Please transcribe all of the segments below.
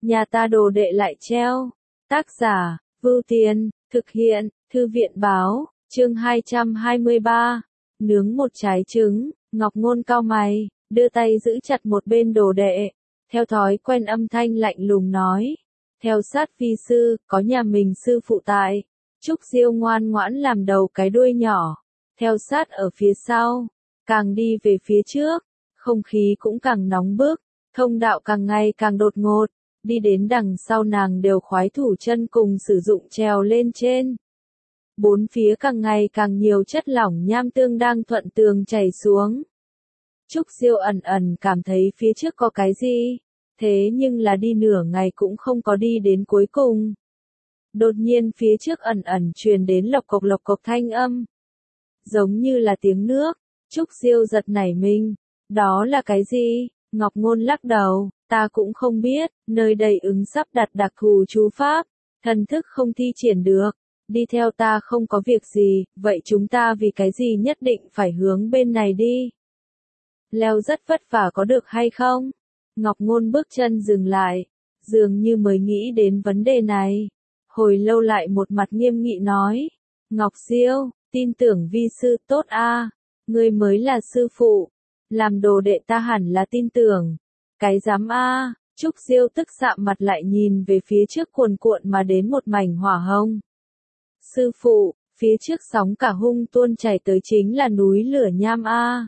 nhà ta đồ đệ lại treo. Tác giả, Vưu Tiên, thực hiện, Thư viện báo, chương 223. Nướng một trái trứng, Ngọc Ngôn cau mày, đưa tay giữ chặt một bên đồ đệ. Theo thói quen âm thanh lạnh lùng nói. Theo sát phi sư, có nhà mình sư phụ tại. Trúc Diêu ngoan ngoãn làm đầu cái đuôi nhỏ. Theo sát ở phía sau. Càng đi về phía trước, không khí cũng càng nóng bức. Thông đạo càng ngày càng đột ngột. Đi đến đằng sau nàng đều khoái thủ chân cùng sử dụng trèo lên trên. Bốn phía càng ngày càng nhiều chất lỏng nham tương đang thuận tường chảy xuống. Trúc Diêu ẩn ẩn cảm thấy phía trước có cái gì, thế nhưng là đi nửa ngày cũng không có đi đến cuối cùng. Đột nhiên phía trước ẩn ẩn truyền đến lộc cộc thanh âm. Giống như là tiếng nước, Trúc Diêu giật nảy mình. Đó là cái gì? Ngọc Ngôn lắc đầu, ta cũng không biết, nơi đây ứng sắp đặt đặc thù chú pháp, thần thức không thi triển được. Đi theo ta không có việc gì, vậy chúng ta vì cái gì nhất định phải hướng bên này đi? Leo rất vất vả có được hay không? Ngọc Ngôn bước chân dừng lại, dường như mới nghĩ đến vấn đề này. Hồi lâu lại một mặt nghiêm nghị nói, Ngọc Diêu, tin tưởng vi sư tốt a, ngươi mới là sư phụ, làm đồ đệ ta hẳn là tin tưởng. Cái dám a, Trúc Diêu tức sạm mặt lại nhìn về phía trước cuồn cuộn mà đến một mảnh hỏa hồng. Sư phụ, phía trước sóng cả hung tuôn chảy tới chính là núi lửa nham a.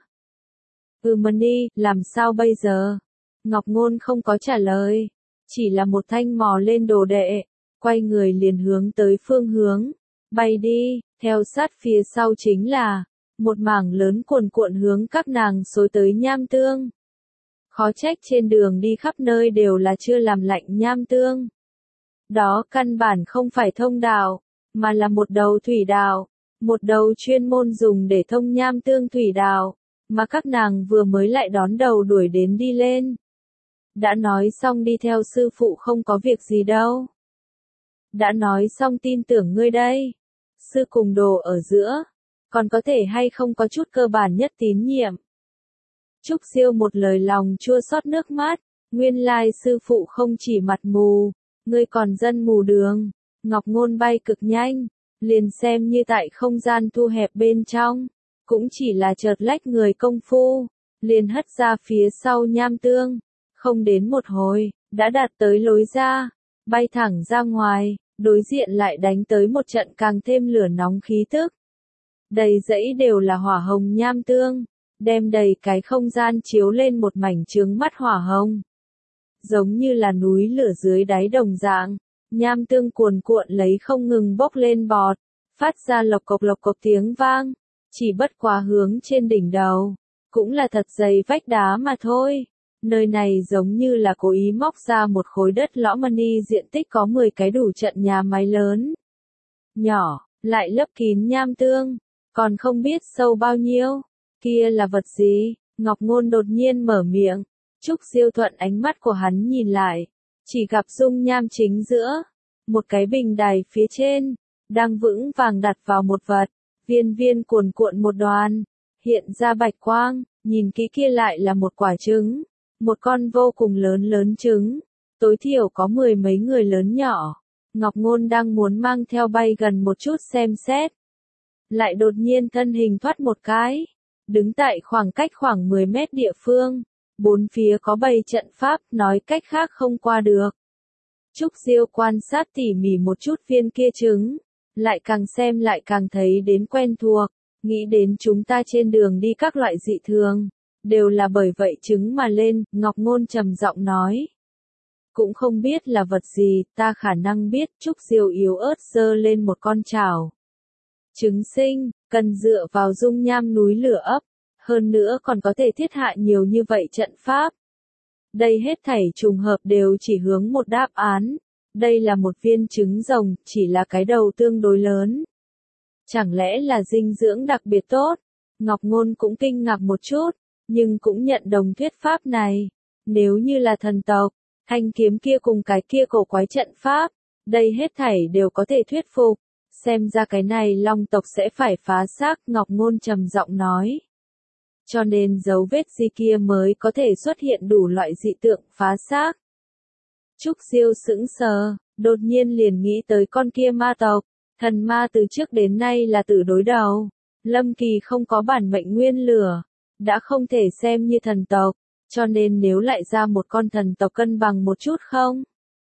Mani, làm sao bây giờ? Ngọc Ngôn không có trả lời, chỉ là một thanh mò lên đồ đệ, quay người liền hướng tới phương hướng, bay đi, theo sát phía sau chính là một mảng lớn cuồn cuộn hướng các nàng xối tới nham tương. Khó trách trên đường đi khắp nơi đều là chưa làm lạnh nham tương. Đó căn bản không phải thông đạo, mà là một đầu thủy đạo, một đầu chuyên môn dùng để thông nham tương thủy đạo, mà các nàng vừa mới lại đón đầu đuổi đến đi lên. Đã nói xong đi theo sư phụ không có việc gì đâu. Đã nói xong tin tưởng ngươi đây. Sư cùng đồ ở giữa, còn có thể hay không có chút cơ bản nhất tín nhiệm. Trúc Diêu một lời lòng chua xót nước mắt, nguyên lai sư phụ không chỉ mặt mù, ngươi còn dân mù đường. Ngọc Ngôn bay cực nhanh, liền xem như tại không gian thu hẹp bên trong, cũng chỉ là chợt lách người công phu, liền hất ra phía sau nham tương, không đến một hồi, đã đạt tới lối ra, bay thẳng ra ngoài, đối diện lại đánh tới một trận càng thêm lửa nóng khí tức. Đầy dãy đều là hỏa hồng nham tương, đem đầy cái không gian chiếu lên một mảnh chướng mắt hỏa hồng. Giống như là núi lửa dưới đáy đồng dạng, nham tương cuồn cuộn lấy không ngừng bốc lên bọt, phát ra lộc cộc tiếng vang, chỉ bất quá hướng trên đỉnh đầu, cũng là thật dày vách đá mà thôi. Nơi này giống như là cố ý móc ra một khối đất lõm mani diện tích có 10 cái đủ trận nhà máy lớn. Nhỏ, lại lấp kín nham tương, còn không biết sâu bao nhiêu. Kia là vật gì? Ngọc Ngôn đột nhiên mở miệng. Trúc Diêu thuận ánh mắt của hắn nhìn lại, chỉ gặp dung nham chính giữa, một cái bình đài phía trên, đang vững vàng đặt vào một vật, viên viên cuồn cuộn một đoàn, hiện ra bạch quang, nhìn kỹ kia lại là một quả trứng, một con vô cùng lớn trứng, tối thiểu có 10 mấy người lớn nhỏ. Ngọc Ngôn đang muốn mang theo bay gần một chút xem xét, lại đột nhiên thân hình thoát một cái, đứng tại khoảng cách khoảng 10 mét địa phương, bốn phía có bày trận pháp, nói cách khác không qua được. Trúc Diêu quan sát tỉ mỉ một chút viên kia trứng, lại càng xem lại càng thấy đến quen thuộc, nghĩ đến chúng ta trên đường đi các loại dị thường, đều là bởi vậy trứng mà lên. Ngọc Ngôn trầm giọng nói. Cũng không biết là vật gì, ta khả năng biết. Trúc Diêu yếu ớt giơ lên một con chảo. Trứng sinh, cần dựa vào dung nham núi lửa ấp, hơn nữa còn có thể thiết hạ nhiều như vậy trận pháp. Đây hết thảy trùng hợp đều chỉ hướng một đáp án. Đây là một viên trứng rồng, chỉ là cái đầu tương đối lớn. Chẳng lẽ là dinh dưỡng đặc biệt tốt? Ngọc Ngôn cũng kinh ngạc một chút, nhưng cũng nhận đồng thuyết pháp này. Nếu như là thần tộc, thanh kiếm kia cùng cái kia cổ quái trận pháp, đây hết thảy đều có thể thuyết phục. Xem ra cái này long tộc sẽ phải phá xác, Ngọc Ngôn trầm giọng nói. Cho nên dấu vết gì kia mới có thể xuất hiện đủ loại dị tượng phá xác. Trúc Diêu sững sờ, đột nhiên liền nghĩ tới con kia ma tộc. Thần ma từ trước đến nay là tử đối đầu. Lâm Kỳ không có bản mệnh nguyên lửa, đã không thể xem như thần tộc, cho nên nếu lại ra một con thần tộc cân bằng một chút không?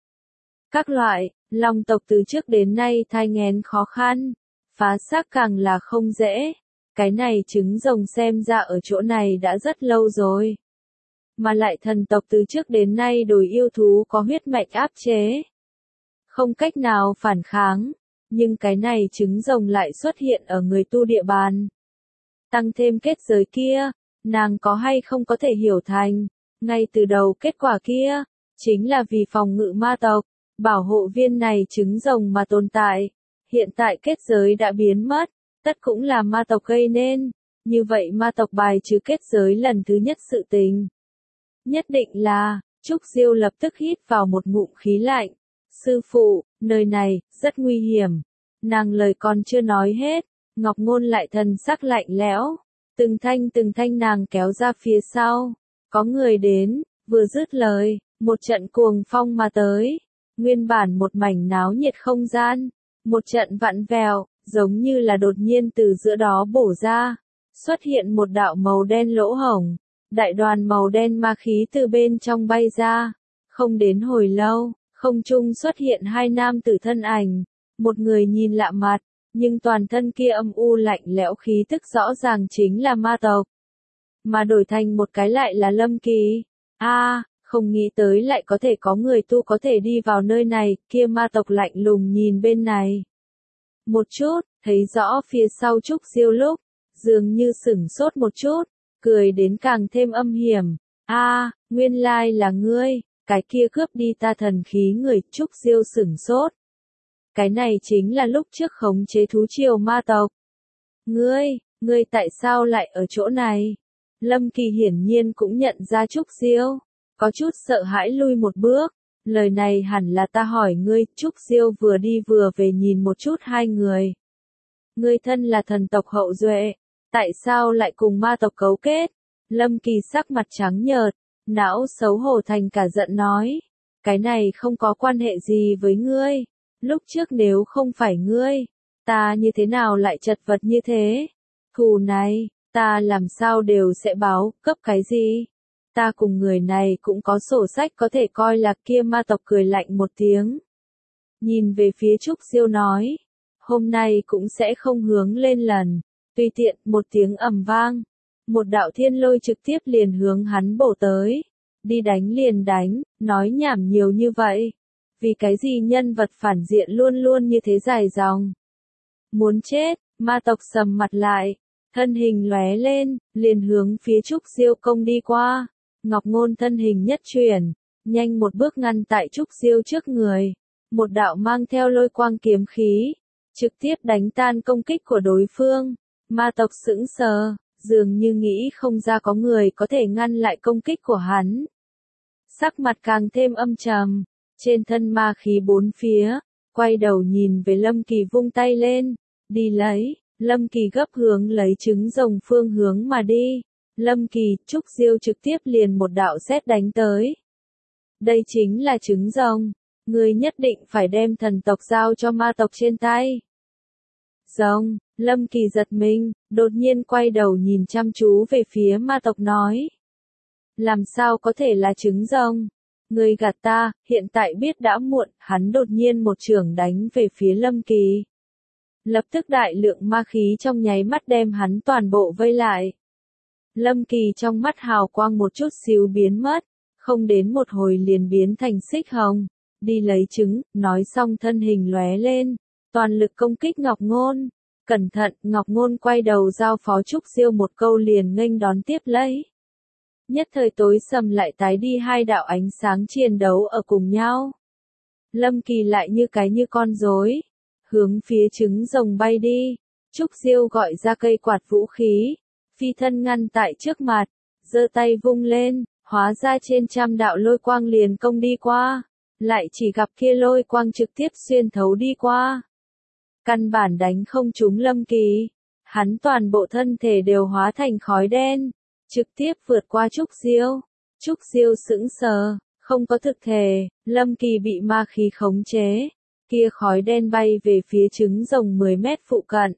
Các loại, long tộc từ trước đến nay thai nghén khó khăn, phá xác càng là không dễ. Cái này trứng rồng xem ra ở chỗ này đã rất lâu rồi. Mà lại thần tộc từ trước đến nay đối yêu thú có huyết mạch áp chế. Không cách nào phản kháng, nhưng cái này trứng rồng lại xuất hiện ở người tu địa bàn. Tăng thêm kết giới kia, nàng có hay không có thể hiểu thành, ngay từ đầu kết quả kia, chính là vì phòng ngự ma tộc, bảo hộ viên này trứng rồng mà tồn tại. Hiện tại kết giới đã biến mất, tất cũng là ma tộc gây nên, như vậy ma tộc bài trừ kết giới lần thứ nhất sự tình. Nhất định là, Trúc Diêu lập tức hít vào một ngụm khí lạnh. Sư phụ, nơi này, rất nguy hiểm. Nàng lời còn chưa nói hết, Ngọc Ngôn lại thần sắc lạnh lẽo. Từng thanh nàng kéo ra phía sau. Có người đến, vừa dứt lời, một trận cuồng phong mà tới. Nguyên bản một mảnh náo nhiệt không gian. Một trận vặn vẹo, giống như là đột nhiên từ giữa đó bổ ra. Xuất hiện một đạo màu đen lỗ hổng. Đại đoàn màu đen ma khí từ bên trong bay ra. Không đến hồi lâu, không trung xuất hiện hai nam tử thân ảnh. Một người nhìn lạ mặt, nhưng toàn thân kia âm u lạnh lẽo khí tức rõ ràng chính là ma tộc. Mà đổi thành một cái lại là Lâm Kỳ. Không nghĩ tới lại có thể có người tu có thể đi vào nơi này, kia ma tộc lạnh lùng nhìn bên này. Một chút, thấy rõ phía sau Trúc Diêu lúc, dường như sửng sốt một chút, cười đến càng thêm âm hiểm. Nguyên lai là ngươi, cái kia cướp đi ta thần khí người. Trúc Diêu sửng sốt. Cái này chính là lúc trước khống chế thú triều ma tộc. Ngươi tại sao lại ở chỗ này? Lâm Kỳ hiển nhiên cũng nhận ra Trúc Diêu, có chút sợ hãi lui một bước. Lời này hẳn là ta hỏi ngươi. Trúc Diêu vừa đi vừa về nhìn một chút hai người. Ngươi thân là thần tộc hậu duệ, tại sao lại cùng ma tộc cấu kết? Lâm Kỳ sắc mặt trắng nhợt, não xấu hổ thành cả giận nói. Cái này không có quan hệ gì với ngươi. Lúc trước nếu không phải ngươi, ta như thế nào lại chật vật như thế? Thù này, ta làm sao đều sẽ báo, cấp cái gì? Ta cùng người này cũng có sổ sách có thể coi là. Kia ma tộc cười lạnh một tiếng. Nhìn về phía Trúc Diêu nói. Hôm nay cũng sẽ không hướng lên lần. Tùy tiện, một tiếng ầm vang. Một đạo thiên lôi trực tiếp liền hướng hắn bổ tới. Đi đánh liền đánh, nói nhảm nhiều như vậy. Vì cái gì nhân vật phản diện luôn luôn như thế dài dòng. Muốn chết, ma tộc sầm mặt lại. Thân hình lóe lên, liền hướng phía Trúc Diêu công đi qua. Ngọc Ngôn thân hình nhất chuyển, nhanh một bước ngăn tại Trúc Diêu trước người. Một đạo mang theo lôi quang kiếm khí, trực tiếp đánh tan công kích của đối phương. Ma tộc sững sờ, dường như nghĩ không ra có người có thể ngăn lại công kích của hắn. Sắc mặt càng thêm âm trầm, trên thân ma khí bốn phía, quay đầu nhìn về Lâm Kỳ vung tay lên, đi lấy. Lâm Kỳ gấp hướng lấy trứng rồng phương hướng mà đi. Lâm Kỳ, Trúc Diêu trực tiếp liền một đạo sét đánh tới. Đây chính là trứng rồng, ngươi nhất định phải đem thần tộc giao cho ma tộc trên tay. Rồng, Lâm Kỳ giật mình, đột nhiên quay đầu nhìn chăm chú về phía ma tộc nói. Làm sao có thể là trứng rồng? Ngươi gạt ta, hiện tại biết đã muộn. Hắn đột nhiên một chưởng đánh về phía Lâm Kỳ. Lập tức đại lượng ma khí trong nháy mắt đem hắn toàn bộ vây lại. Lâm Kỳ trong mắt hào quang một chút xíu biến mất, không đến một hồi liền biến thành xích hồng. Đi lấy trứng, nói xong thân hình lóe lên, toàn lực công kích Ngọc Ngôn. Cẩn thận, Ngọc Ngôn quay đầu giao phó Trúc Diêu một câu liền nghênh đón tiếp lấy. Nhất thời tối sầm lại tái đi, hai đạo ánh sáng chiến đấu ở cùng nhau. Lâm Kỳ lại như con rối, hướng phía trứng rồng bay đi. Trúc Diêu gọi ra cây quạt vũ khí, phi thân ngăn tại trước mặt, giơ tay vung lên, hóa ra trên trăm đạo lôi quang liền công đi qua. Lại chỉ gặp kia lôi quang trực tiếp xuyên thấu đi qua. Căn bản đánh không trúng Lâm Kỳ, hắn toàn bộ thân thể đều hóa thành khói đen, trực tiếp vượt qua Trúc Diêu. Trúc Diêu sững sờ, Không có thực thể, Lâm Kỳ bị ma khí khống chế. Kia khói đen bay về phía trứng rồng 10 mét phụ cận.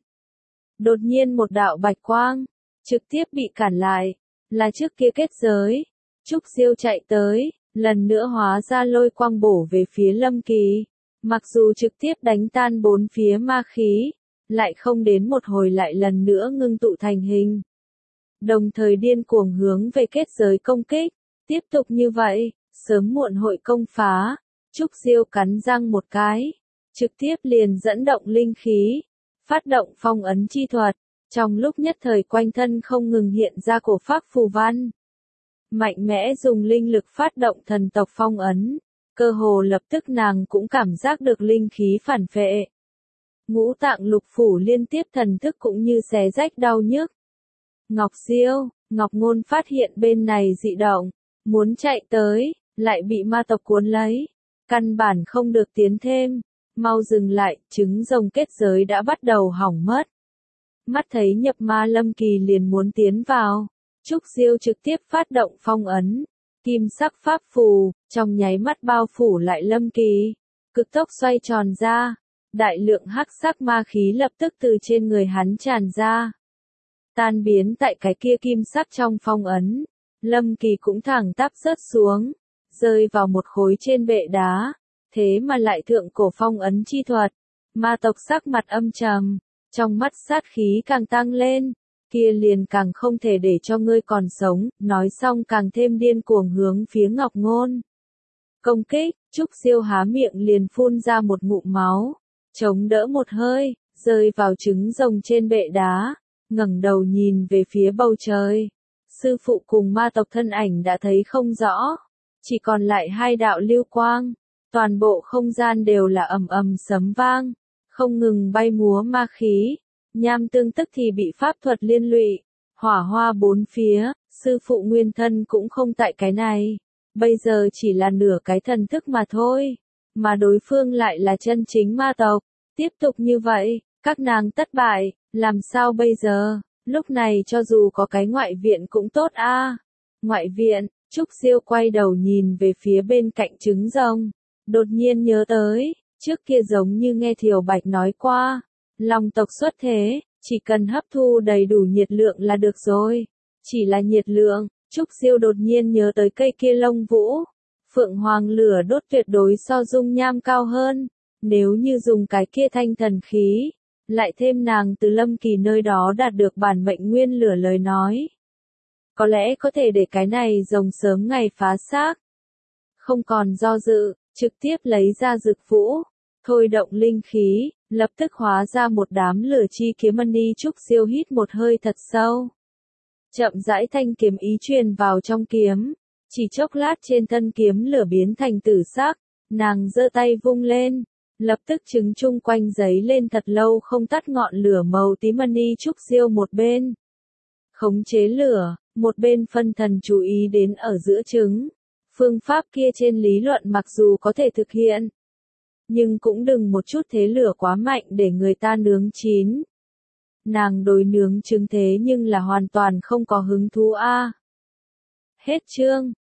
Đột nhiên một đạo bạch quang, trực tiếp bị cản lại. Là trước kia kết giới. Trúc Diêu chạy tới, lần nữa hóa ra lôi quang bổ về phía Lâm Kỳ. Mặc dù trực tiếp đánh tan bốn phía ma khí, lại không đến một hồi lại lần nữa ngưng tụ thành hình. Đồng thời điên cuồng hướng về kết giới công kích. Tiếp tục như vậy, sớm muộn hội công phá. Trúc Diêu cắn răng một cái, trực tiếp liền dẫn động linh khí, phát động phong ấn chi thuật. Trong lúc nhất thời quanh thân không ngừng hiện ra cổ pháp phù văn. Mạnh mẽ dùng linh lực phát động thần tộc phong ấn. Cơ hồ lập tức nàng cũng cảm giác được linh khí phản phệ. Ngũ tạng lục phủ liên tiếp thần thức cũng như xé rách đau nhức. Ngọc Diêu, Ngọc Ngôn phát hiện bên này dị động, muốn chạy tới, lại bị ma tộc cuốn lấy. Căn bản không được tiến thêm, mau dừng lại, trứng rồng kết giới đã bắt đầu hỏng mất. Mắt thấy nhập ma Lâm Kỳ liền muốn tiến vào, Trúc Diêu trực tiếp phát động phong ấn, kim sắc pháp phù, trong nháy mắt bao phủ lại Lâm Kỳ, cực tốc xoay tròn ra, đại lượng hắc sắc ma khí lập tức từ trên người hắn tràn ra. Tan biến tại cái kia kim sắc trong phong ấn, Lâm Kỳ cũng thẳng tắp rớt xuống, rơi vào một khối trên bệ đá, thế mà lại thượng cổ phong ấn chi thuật. Ma tộc sắc mặt âm trầm, trong mắt sát khí càng tăng lên, kia liền càng không thể để cho ngươi còn sống, nói xong càng thêm điên cuồng hướng phía Ngọc Ngôn. Công kích, Trúc Diêu há miệng liền phun ra một ngụm máu, chống đỡ một hơi, rơi vào trứng rồng trên bệ đá, ngẩng đầu nhìn về phía bầu trời. Sư phụ cùng ma tộc thân ảnh đã thấy không rõ, chỉ còn lại hai đạo lưu quang, toàn bộ không gian đều là ầm ầm sấm vang, không ngừng bay múa ma khí. Nham Tương tức thì bị pháp thuật liên lụy, hỏa hoa bốn phía, sư phụ nguyên thân cũng không tại cái này, bây giờ chỉ là nửa cái thần thức mà thôi, mà đối phương lại là chân chính ma tộc. Tiếp tục như vậy, các nàng thất bại, làm sao bây giờ? Lúc này cho dù có cái ngoại viện cũng tốt a. Ngoại viện, Trúc Diêu quay đầu nhìn về phía bên cạnh trứng rồng, đột nhiên nhớ tới, trước kia giống như nghe Thiều Bạch nói qua, Long tộc xuất thế, chỉ cần hấp thu đầy đủ nhiệt lượng là được rồi. Chỉ là nhiệt lượng, Trúc Diêu đột nhiên nhớ tới cây kia lông vũ. Phượng Hoàng lửa đốt tuyệt đối so dung nham cao hơn. Nếu như dùng cái kia thanh thần khí, lại thêm nàng từ Lâm Kỳ nơi đó đạt được bản mệnh nguyên lửa lời nói. Có lẽ có thể để cái này rồng sớm ngày phá xác. Không còn do dự, trực tiếp lấy ra dược vũ, thôi động linh khí, lập tức hóa ra một đám lửa chi kiếm mani. Trúc Diêu hít một hơi thật sâu. Chậm rãi thanh kiếm ý truyền vào trong kiếm, chỉ chốc lát trên thân kiếm lửa biến thành tử sắc, nàng giơ tay vung lên, lập tức trứng chung quanh giấy lên thật lâu không tắt ngọn lửa màu tím mani. Trúc Diêu một bên khống chế lửa, một bên phân thần chú ý đến ở giữa trứng. Phương pháp kia trên lý luận mặc dù có thể thực hiện, nhưng cũng đừng một chút thế lửa quá mạnh để người ta nướng chín. Nàng đối nướng trứng thế nhưng là hoàn toàn không có hứng thú a. Hết chương.